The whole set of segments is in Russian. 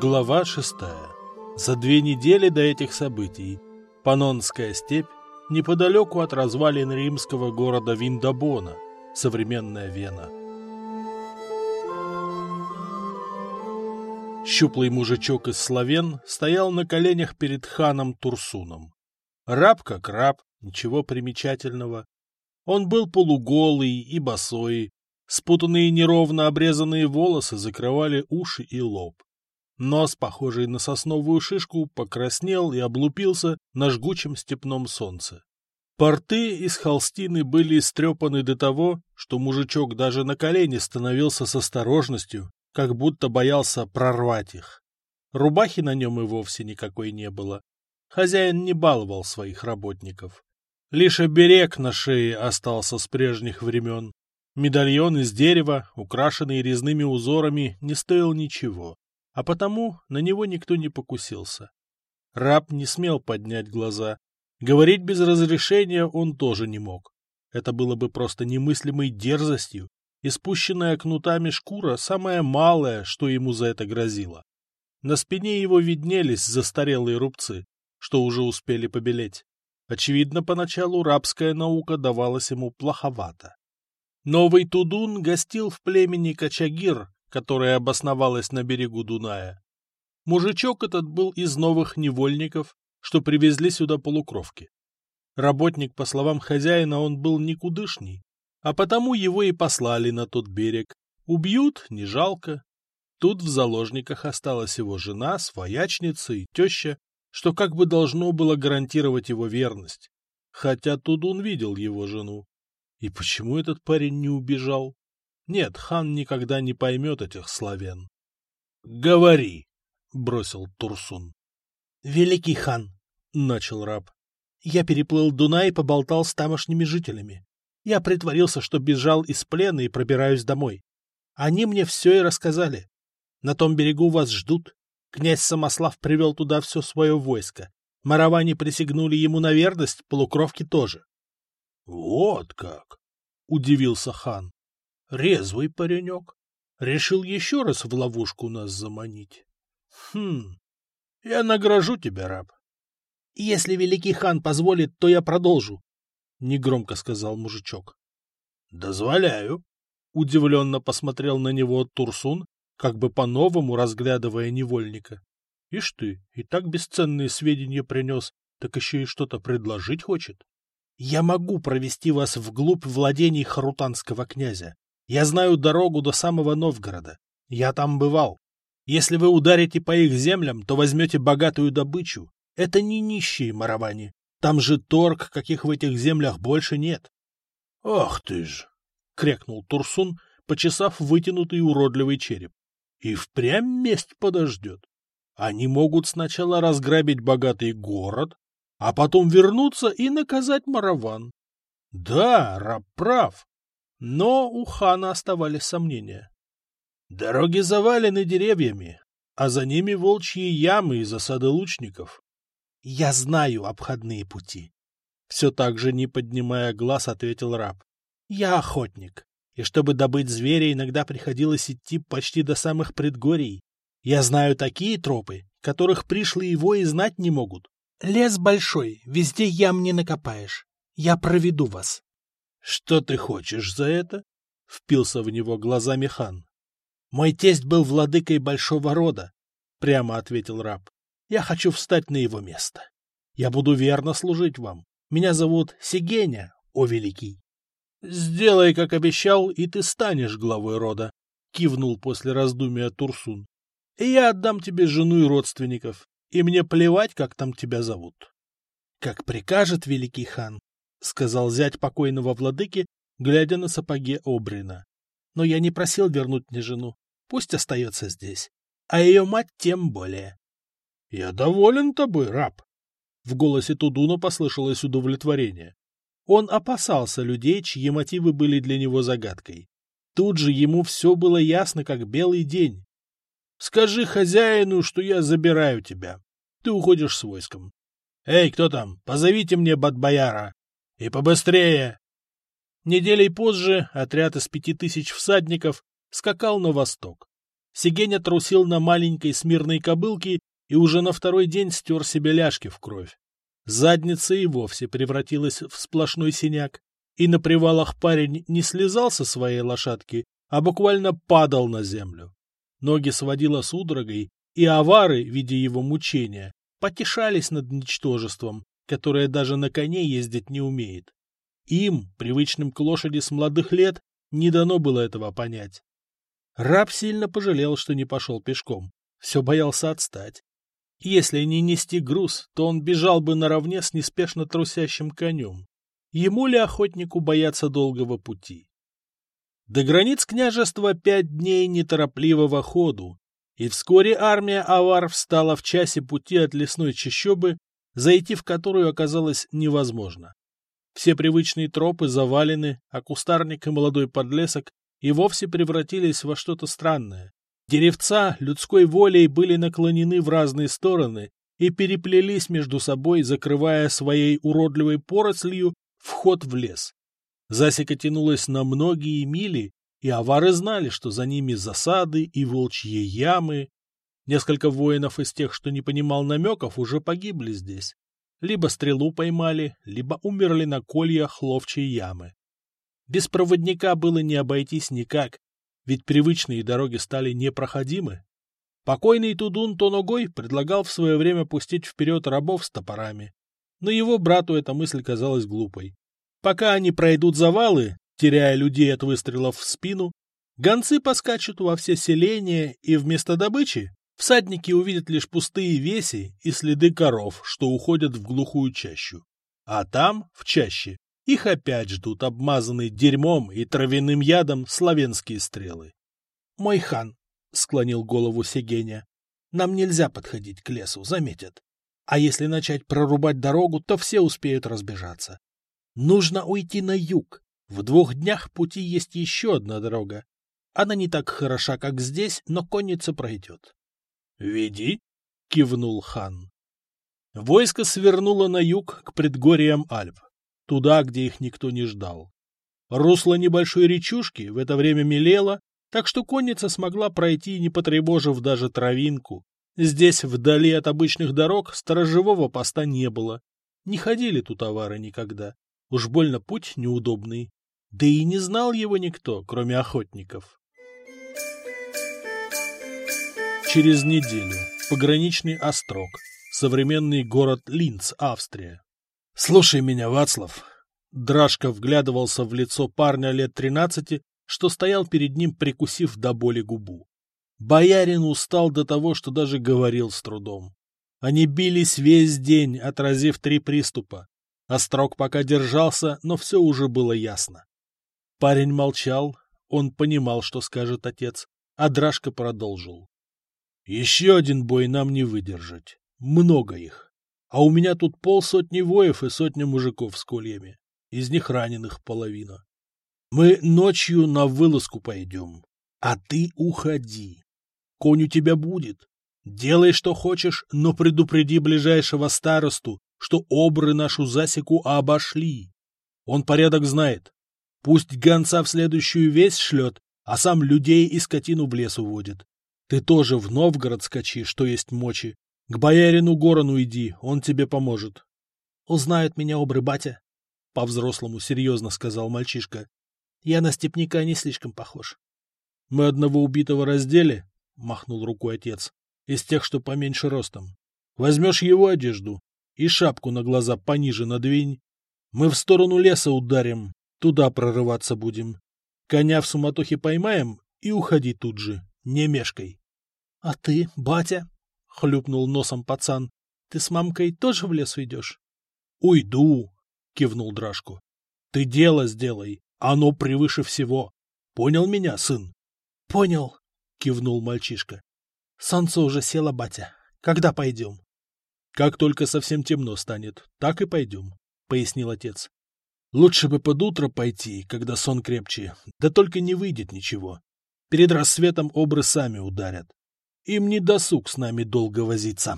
Глава 6. За 2 недели до этих событий Паннонская степь, неподалеку от развалин римского города Виндабона, современная Вена. Щуплый мужичок из Словен стоял на коленях перед ханом Турсуном. Раб как раб, ничего примечательного. Он был полуголый и босой, спутанные неровно обрезанные волосы закрывали уши и лоб. Нос, похожий на сосновую шишку, покраснел и облупился на жгучем степном солнце. Порты из холстины были истрепаны до того, что мужичок даже на колени становился с осторожностью, как будто боялся прорвать их. Рубахи на нем и вовсе никакой не было. Хозяин не баловал своих работников. Лишь оберег на шее остался с прежних времен. Медальон из дерева, украшенный резными узорами, не стоил ничего, а потому на него никто не покусился. Раб не смел поднять глаза. Говорить без разрешения он тоже не мог. Это было бы просто немыслимой дерзостью, и спущенная кнутами шкура самая малая, что ему за это грозило. На спине его виднелись застарелые рубцы, что уже успели побелеть. Очевидно, поначалу рабская наука давалась ему плоховато. Новый Тудун гостил в племени Качагир, которое обосновалось на берегу Дуная. Мужичок этот был из новых невольников, что привезли сюда полукровки. Работник, по словам хозяина, он был никудышний, а потому его и послали на тот берег. Убьют, не жалко. Тут в заложниках осталась его жена, своячница и теща, что как бы должно было гарантировать его верность. Хотя Тудун видел его жену. И почему этот парень не убежал? Нет, хан никогда не поймет этих славян. — Говори, — бросил Турсун. — Великий хан, — начал раб, — я переплыл Дунай и поболтал с тамошними жителями. Я притворился, что бежал из плена и пробираюсь домой. Они мне все и рассказали. На том берегу вас ждут. Князь Самослав привел туда все свое войско. Мараване присягнули ему на верность, полукровки тоже. — Вот как! — удивился хан. — Резвый паренек. Решил еще раз в ловушку нас заманить. — Я награжу тебя, раб. — Если великий хан позволит, то я продолжу, — негромко сказал мужичок. — Дозволяю. Удивленно посмотрел на него Турсун, как бы по-новому разглядывая невольника. Ишь ты, и так бесценные сведения принес, так еще и что-то предложить хочет. Я могу провести вас вглубь владений харутанского князя. Я знаю дорогу до самого Новгорода. Я там бывал. Если вы ударите по их землям, то возьмете богатую добычу. Это не нищие маравани. Там же торг, каких в этих землях больше нет. — Ах ты ж! — крякнул Турсун, почесав вытянутый уродливый череп. — И впрямь месть подождет. Они могут сначала разграбить богатый город, а потом вернуться и наказать мараван. Да, раб прав. Но у хана оставались сомнения. Дороги завалены деревьями, а за ними волчьи ямы и засады лучников. Я знаю обходные пути. Все так же, не поднимая глаз, ответил раб. Я охотник, и чтобы добыть зверя, иногда приходилось идти почти до самых предгорий. Я знаю такие тропы, которых пришлые вои знать не могут. Лес большой, везде ям не накопаешь. Я проведу вас. — Что ты хочешь за это? — впился в него глазами хан. — Мой тесть был владыкой большого рода, — прямо ответил раб. — Я хочу встать на его место. Я буду верно служить вам. Меня зовут Сигеня, о великий. — Сделай, как обещал, и ты станешь главой рода, — кивнул после раздумия Турсун. — И я отдам тебе жену и родственников. И мне плевать, как там тебя зовут. — Как прикажет великий хан, — сказал зять покойного владыки, глядя на сапоги Обрина. — Но я не просил вернуть мне жену. Пусть остается здесь. А ее мать тем более. — Я доволен тобой, раб. В голосе Тудуна послышалось удовлетворение. Он опасался людей, чьи мотивы были для него загадкой. Тут же ему все было ясно, как белый день. Скажи хозяину, что я забираю тебя. Ты уходишь с войском. Эй, кто там? Позовите мне Бадбояра. И побыстрее. Неделей позже отряд из 5000 всадников скакал на восток. Сигеня трусил на маленькой смирной кобылке и уже на второй день стер себе ляжки в кровь. Задница и вовсе превратилась в сплошной синяк, и на привалах парень не слезал со своей лошадки, а буквально падал на землю. Ноги сводило судорогой, и авары, видя его мучения, потешались над ничтожеством, которое даже на коне ездить не умеет. Им, привычным к лошади с молодых лет, не дано было этого понять. Раб сильно пожалел, что не пошел пешком, все боялся отстать. Если не нести груз, то он бежал бы наравне с неспешно трусящим конем. Ему ли охотнику бояться долгого пути? До границ княжества 5 дней неторопливого ходу, и вскоре армия авар встала в часе пути от лесной чащобы, зайти в которую оказалось невозможно. Все привычные тропы завалены, а кустарник и молодой подлесок и вовсе превратились во что-то странное. Деревца людской волей были наклонены в разные стороны и переплелись между собой, закрывая своей уродливой порослью вход в лес. Засека тянулась на многие мили, и авары знали, что за ними засады и волчьи ямы. Несколько воинов из тех, что не понимал намеков, уже погибли здесь. Либо стрелу поймали, либо умерли на кольях ловчей ямы. Без проводника было не обойтись никак, ведь привычные дороги стали непроходимы. Покойный Тудун Тоногой предлагал в свое время пустить вперед рабов с топорами, но его брату эта мысль казалась глупой. Пока они пройдут завалы, теряя людей от выстрелов в спину, гонцы поскачут во все селения, и вместо добычи всадники увидят лишь пустые веси и следы коров, что уходят в глухую чащу. А там, в чаще, их опять ждут обмазанные дерьмом и травяным ядом славянские стрелы. — Мой хан, — склонил голову Сигеня, — нам нельзя подходить к лесу, заметят. А если начать прорубать дорогу, то все успеют разбежаться. Нужно уйти на юг. В 2 днях пути есть еще одна дорога. Она не так хороша, как здесь, но конница пройдет. — Веди, — кивнул хан. Войско свернуло на юг к предгорьям Альп, туда, где их никто не ждал. Русло небольшой речушки в это время мелело, так что конница смогла пройти, не потревожив даже травинку. Здесь, вдали от обычных дорог, сторожевого поста не было. Не ходили тут авары никогда. Уж больно путь неудобный. Да и не знал его никто, кроме охотников. Через неделю. Пограничный острог. Современный город Линц, Австрия. — Слушай меня, Вацлав. Драшка вглядывался в лицо парня лет 13, что стоял перед ним, прикусив до боли губу. Боярин устал до того, что даже говорил с трудом. Они бились весь день, отразив 3 приступа. Острог пока держался, но все уже было ясно. Парень молчал, он понимал, что скажет отец, а Драшка продолжил. — Еще один бой нам не выдержать. Много их. А у меня тут 50 воев и 100 мужиков с кольями. Из них раненых половина. Мы ночью на вылазку пойдем. А ты уходи. Конь у тебя будет. Делай, что хочешь, но предупреди ближайшего старосту, что обры нашу засеку обошли. Он порядок знает. Пусть гонца в следующую весть шлет, а сам людей и скотину в лес уводит. Ты тоже в Новгород скачи, что есть мочи. К боярину Горону иди, он тебе поможет. — Узнают меня обры, батя, — по-взрослому серьезно сказал мальчишка. — Я на степняка не слишком похож. — Мы одного убитого раздели, — махнул рукой отец, — из тех, что поменьше ростом. Возьмешь его одежду и шапку на глаза пониже надвинь. Мы в сторону леса ударим, туда прорываться будем. Коня в суматохе поймаем и уходи тут же, не мешкай. — А ты, батя? — хлюпнул носом пацан. — Ты с мамкой тоже в лес уйдешь? — Уйду, — кивнул Драшку. — Ты дело сделай, оно превыше всего. Понял меня, сын? — Понял, — кивнул мальчишка. — Солнце уже село, батя. Когда пойдем? — Как только совсем темно станет, так и пойдем, — пояснил отец. — Лучше бы под утро пойти, когда сон крепче, да только не выйдет ничего. Перед рассветом обры сами ударят. Им не досуг с нами долго возиться.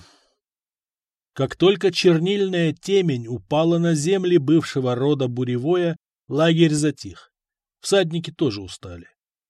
Как только чернильная темень упала на земли бывшего рода Буревоя, лагерь затих. Всадники тоже устали.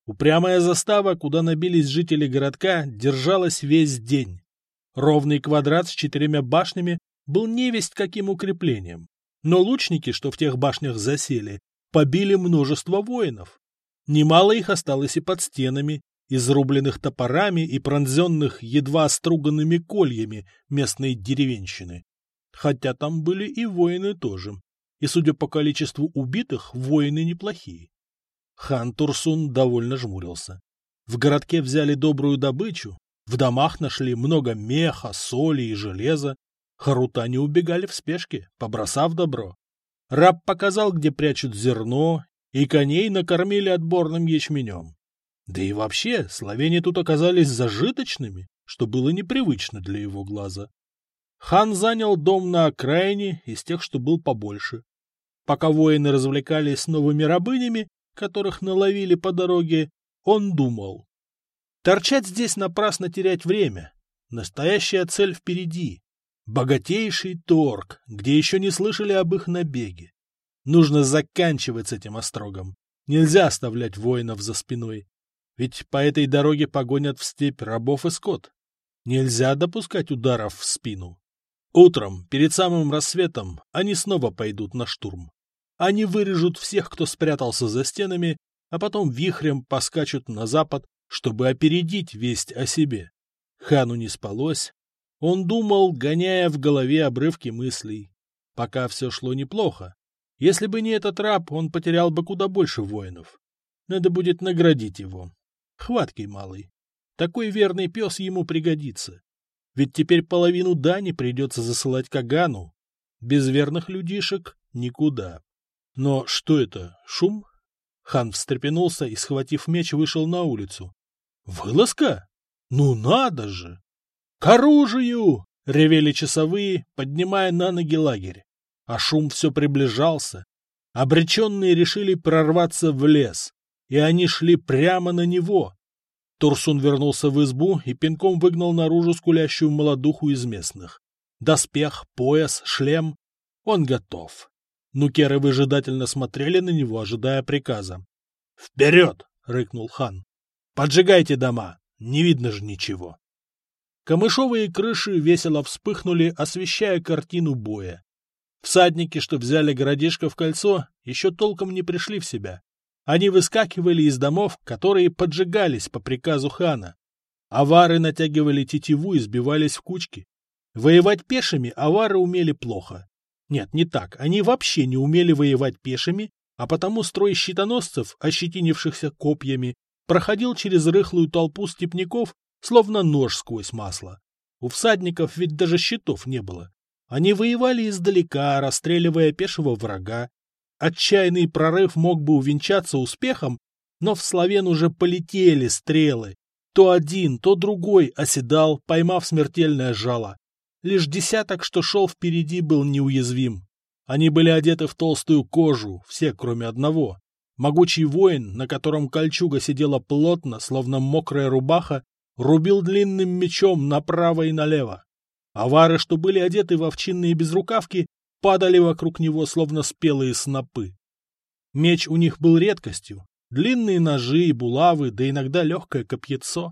Упрямая застава, куда набились жители городка, держалась весь день. Ровный квадрат с 4 башнями был невесть каким укреплением. Но лучники, что в тех башнях засели, побили множество воинов. Немало их осталось и под стенами, изрубленных топорами и пронзенных едва струганными кольями местной деревенщины. Хотя там были и воины тоже. И, судя по количеству убитых, воины неплохие. Хан Турсун довольно жмурился. В городке взяли добрую добычу, в домах нашли много меха, соли и железа. Харутане убегали в спешке, побросав добро. Раб показал, где прячут зерно, и коней накормили отборным ячменем. Да и вообще, словени тут оказались зажиточными, что было непривычно для его глаза. Хан занял дом на окраине из тех, что был побольше. Пока воины развлекались с новыми рабынями, которых наловили по дороге, он думал. Торчать здесь напрасно терять время. Настоящая цель впереди. Богатейший торг, где еще не слышали об их набеге. Нужно заканчивать с этим острогом. Нельзя оставлять воинов за спиной. Ведь по этой дороге погонят в степь рабов и скот. Нельзя допускать ударов в спину. Утром, перед самым рассветом, они снова пойдут на штурм. Они вырежут всех, кто спрятался за стенами, а потом вихрем поскачут на запад, чтобы опередить весть о себе. Хану не спалось. Он думал, гоняя в голове обрывки мыслей. Пока все шло неплохо. Если бы не этот раб, он потерял бы куда больше воинов. Надо будет наградить его. Хваткий малый. Такой верный пес ему пригодится. Ведь теперь половину дани придется засылать Кагану. Без верных людишек никуда. Но что это? Шум? Хан встрепенулся и, схватив меч, вышел на улицу. Вылазка? Ну надо же! К оружию! Ревели часовые, поднимая на ноги лагерь. А шум все приближался. Обреченные решили прорваться в лес, и они шли прямо на него. Турсун вернулся в избу и пинком выгнал наружу скулящую молодуху из местных. Доспех, пояс, шлем. Он готов. Нукеры выжидательно смотрели на него, ожидая приказа. «Вперед!» — рыкнул хан. «Поджигайте дома! Не видно же ничего!» Камышовые крыши весело вспыхнули, освещая картину боя. Всадники, что взяли городишко в кольцо, еще толком не пришли в себя. Они выскакивали из домов, которые поджигались по приказу хана. Авары натягивали тетиву и сбивались в кучки. Воевать пешими авары умели плохо. Нет, не так, они вообще не умели воевать пешими, а потому строй щитоносцев, ощетинившихся копьями, проходил через рыхлую толпу степняков, словно нож сквозь масло. У всадников ведь даже щитов не было. Они воевали издалека, расстреливая пешего врага. Отчаянный прорыв мог бы увенчаться успехом, но в славян уже полетели стрелы. То один, то другой оседал, поймав смертельное жало. Лишь десяток, что шел впереди, был неуязвим. Они были одеты в толстую кожу, все кроме одного. Могучий воин, на котором кольчуга сидела плотно, словно мокрая рубаха, рубил длинным мечом направо и налево. Авары, что были одеты в овчинные безрукавки, падали вокруг него, словно спелые снопы. Меч у них был редкостью. Длинные ножи и булавы, да иногда легкое копьецо.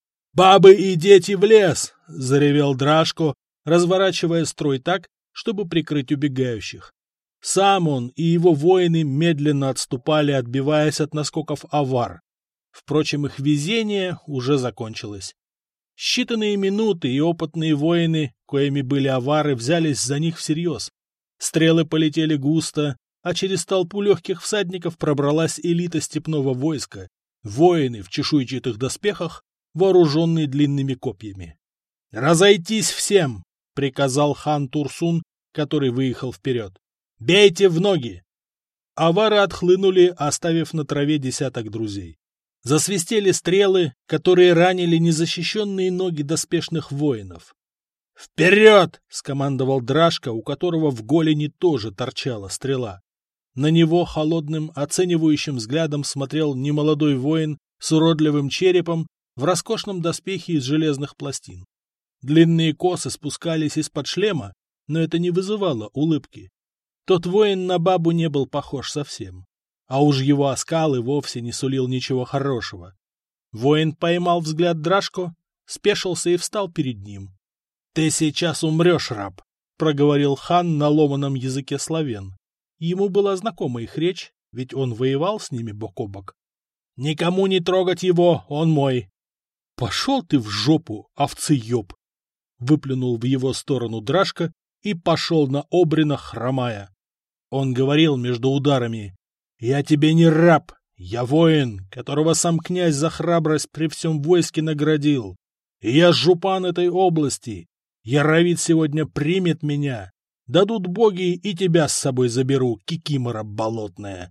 «Бабы и дети в лес!» — заревел Драшко, разворачивая строй так, чтобы прикрыть убегающих. Сам он и его воины медленно отступали, отбиваясь от наскоков авар. Впрочем, их везение уже закончилось. Считанные минуты, и опытные воины, коими были авары, взялись за них всерьез. Стрелы полетели густо, а через толпу легких всадников пробралась элита степного войска, воины в чешуйчатых доспехах, вооруженные длинными копьями. «Разойтись всем!» — приказал хан Турсун, который выехал вперед. «Бейте в ноги!» Авары отхлынули, оставив на траве десяток друзей. Засвистели стрелы, которые ранили незащищенные ноги доспешных воинов. «Вперед!» — скомандовал Драшко, у которого в голени тоже торчала стрела. На него холодным, оценивающим взглядом смотрел немолодой воин с уродливым черепом в роскошном доспехе из железных пластин. Длинные косы спускались из-под шлема, но это не вызывало улыбки. Тот воин на бабу не был похож совсем. а уж его оскал и вовсе не сулил ничего хорошего. Воин поймал взгляд Драшко, спешился и встал перед ним. — Ты сейчас умрешь, раб, — проговорил хан на ломаном языке славян. Ему была знакома их речь, ведь он воевал с ними бок о бок. — Никому не трогать его, он мой. — Пошел ты в жопу, овцееб! — выплюнул в его сторону Драшко и пошел на Обрина, хромая. Он говорил между ударами: «Я тебе не раб, я воин, которого сам князь за храбрость при всем войске наградил. И я жупан этой области. Яровит сегодня примет меня. Дадут боги, и тебя с собой заберу, кикимора болотная».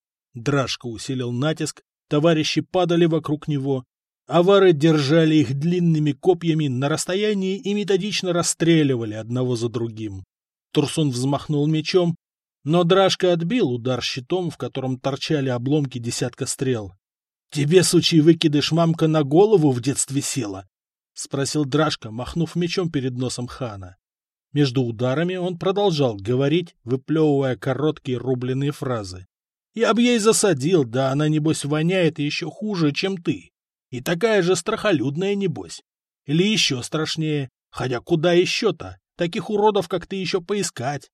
Драшко усилил натиск, товарищи падали вокруг него. Авары держали их длинными копьями на расстоянии и методично расстреливали одного за другим. Турсун взмахнул мечом, но Драшко отбил удар щитом, в котором торчали обломки десятка стрел. — Тебе, сучий выкидыш, мамка на голову в детстве села? — спросил Драшко, махнув мечом перед носом хана. Между ударами он продолжал говорить, выплевывая короткие рубленые фразы. — Я б ей засадил, да она, небось, воняет еще хуже, чем ты. И такая же страхолюдная, небось. Или еще страшнее. Хотя куда еще-то? Таких уродов, как ты, еще поискать.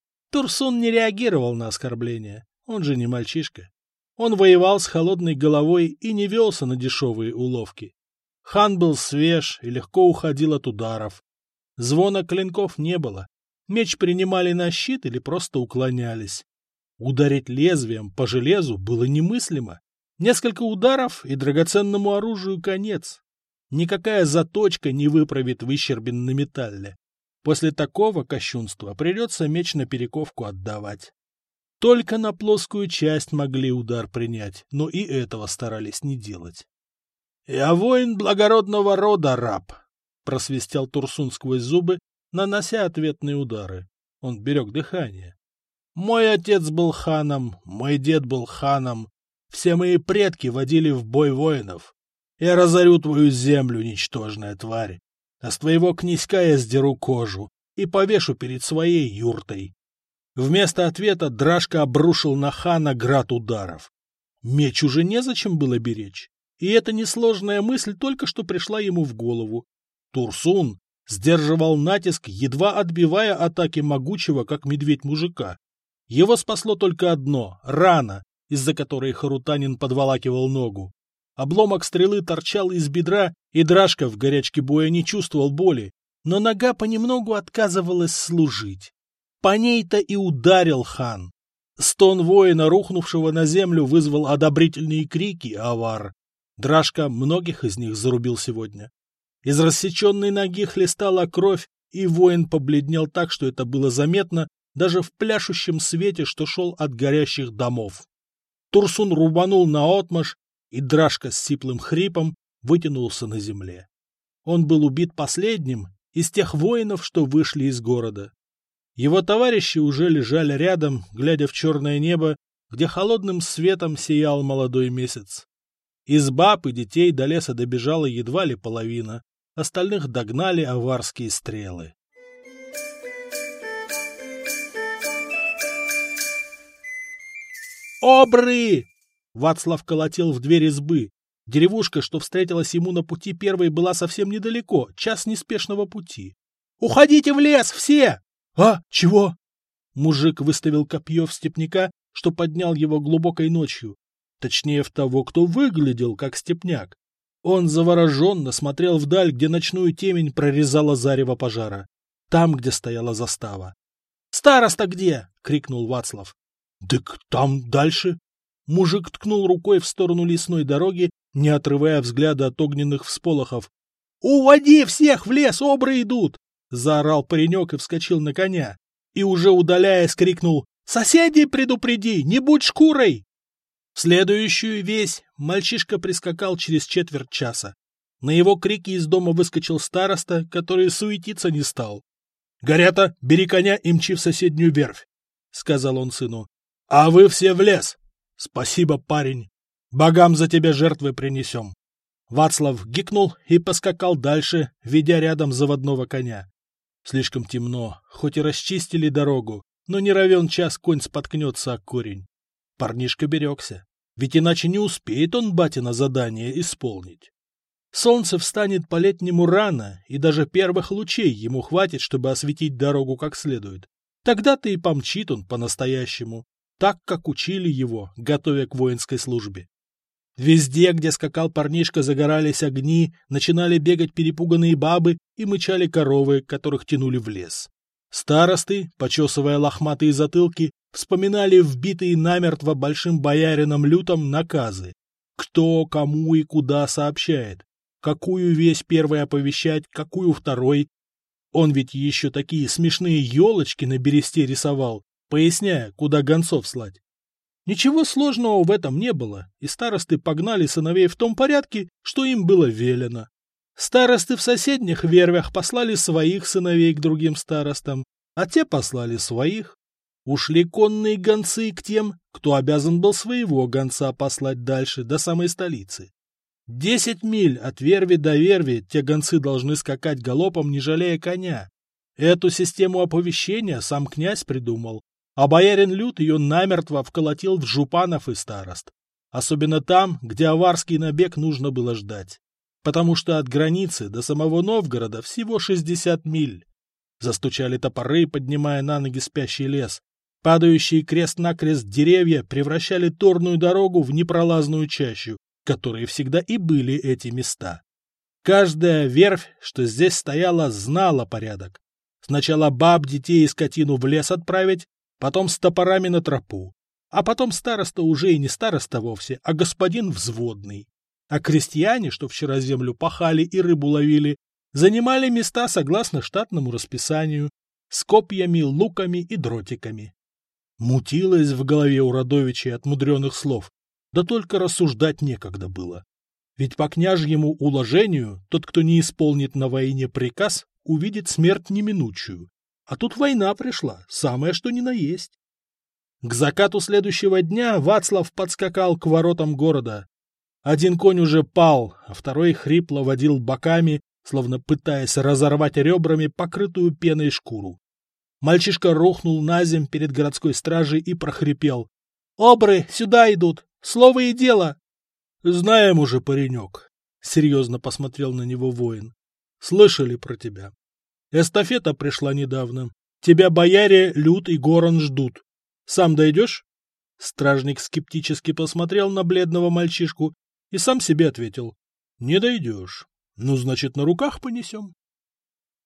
Турсун не реагировал на оскорбления. Он же не мальчишка. Он воевал с холодной головой и не велся на дешевые уловки. Хан был свеж и легко уходил от ударов. Звона клинков не было. Меч принимали на щит или просто уклонялись. Ударить лезвием по железу было немыслимо. Несколько ударов, и драгоценному оружию конец. Никакая заточка не выправит выщербин на металле. После такого кощунства придется меч на перековку отдавать. Только на плоскую часть могли удар принять, но и этого старались не делать. — Я воин благородного рода, раб, — просвистел Турсун сквозь зубы, нанося ответные удары. Он берег дыхание. — Мой отец был ханом, мой дед был ханом. Все мои предки водили в бой воинов. Я разорю твою землю, ничтожная тварь, а с твоего князька я сдеру кожу и повешу перед своей юртой. Вместо ответа Драшко обрушил на хана град ударов. Меч уже незачем было беречь, и эта несложная мысль только что пришла ему в голову. Турсун сдерживал натиск, едва отбивая атаки могучего, как медведь мужика. Его спасло только одно — рана, из-за которой харутанин подволакивал ногу. Обломок стрелы торчал из бедра, и Драшко в горячке боя не чувствовал боли, но нога понемногу отказывалась служить. По ней-то и ударил хан. Стон воина, рухнувшего на землю, вызвал одобрительные крики авар. Драшко многих из них зарубил сегодня. Из рассеченной ноги хлестала кровь, и воин побледнел так, что это было заметно даже в пляшущем свете, что шел от горящих домов. Турсун рубанул наотмашь, и Драшко с сиплым хрипом вытянулся на земле. Он был убит последним из тех воинов, что вышли из города. Его товарищи уже лежали рядом, глядя в черное небо, где холодным светом сиял молодой месяц. Из баб и детей до леса добежала едва ли половина, остальных догнали аварские стрелы. «Обры!» Вацлав колотил в дверь избы. Деревушка, что встретилась ему на пути первой, была совсем недалеко, час неспешного пути. «Уходите в лес, все!» «А, чего?» Мужик выставил копье в степняка, что поднял его глубокой ночью. Точнее, в того, кто выглядел как степняк. Он завороженно смотрел вдаль, где ночную темень прорезала зарево пожара. Там, где стояла застава. «Староста где?» — крикнул Вацлав. «Дык там дальше». Мужик ткнул рукой в сторону лесной дороги, не отрывая взгляда от огненных всполохов. «Уводи всех в лес, обры идут!» — заорал паренек и вскочил на коня. И уже удаляясь, крикнул: «Соседей предупреди, не будь шкурой!» В следующую весь мальчишка прискакал через четверть часа. На его крики из дома выскочил староста, который суетиться не стал. «Горята, бери коня и мчи в соседнюю верфь», — сказал он сыну. «А вы все в лес. Спасибо, парень. Богам за тебя жертвы принесем». Вацлав гикнул и поскакал дальше, ведя рядом заводного коня. Слишком темно, хоть и расчистили дорогу, но не равен час конь споткнется о корень. Парнишка берегся, ведь иначе не успеет он батино задание исполнить. Солнце встанет по-летнему рано, и даже первых лучей ему хватит, чтобы осветить дорогу как следует. Тогда-то и помчит он по-настоящему, так, как учили его, готовя к воинской службе. Везде, где скакал парнишка, загорались огни, начинали бегать перепуганные бабы и мычали коровы, которых тянули в лес. Старосты, почесывая лохматые затылки, вспоминали вбитые намертво большим боярином лютом наказы. Кто, кому и куда сообщает, какую весть первой оповещать, какую второй. Он ведь еще такие смешные елочки на бересте рисовал, поясняя, куда гонцов слать. Ничего сложного в этом не было, и старосты погнали сыновей в том порядке, что им было велено. Старосты в соседних вервях послали своих сыновей к другим старостам, а те послали своих. Ушли конные гонцы к тем, кто обязан был своего гонца послать дальше, до самой столицы. 10 миль от верви до верви те гонцы должны скакать галопом, не жалея коня. Эту систему оповещения сам князь придумал, а боярин Лют ее намертво вколотил в жупанов и старост. Особенно там, где аварский набег нужно было ждать. Потому что от границы до самого Новгорода всего 60 миль. Застучали топоры, поднимая на ноги спящий лес. Падающие крест-накрест деревья превращали торную дорогу в непролазную чащу, которые всегда и были эти места. Каждая верфь, что здесь стояла, знала порядок. Сначала баб, детей и скотину в лес отправить, потом с топорами на тропу, а потом староста уже и не староста вовсе, а господин взводный. А крестьяне, что вчера землю пахали и рыбу ловили, занимали места согласно штатному расписанию, с копьями, луками и дротиками. Мутилось в голове у Радовичей от мудреных слов, да только рассуждать некогда было. Ведь по княжьему уложению тот, кто не исполнит на войне приказ, увидит смерть неминучую. А тут война пришла, самое что ни на есть. К закату следующего дня Вацлав подскакал к воротам города. Один конь уже пал, а второй хрипло водил боками, словно пытаясь разорвать ребрами покрытую пеной шкуру. Мальчишка рухнул наземь перед городской стражей и прохрипел: «Обры сюда идут! Слово и дело!» «Знаем уже, паренек», — серьезно посмотрел на него воин. «Слышали про тебя. Эстафета пришла недавно. Тебя бояре Лют и Горан ждут. Сам дойдешь?» Стражник скептически посмотрел на бледного мальчишку и сам себе ответил: «Не дойдешь. Ну, значит, на руках понесем».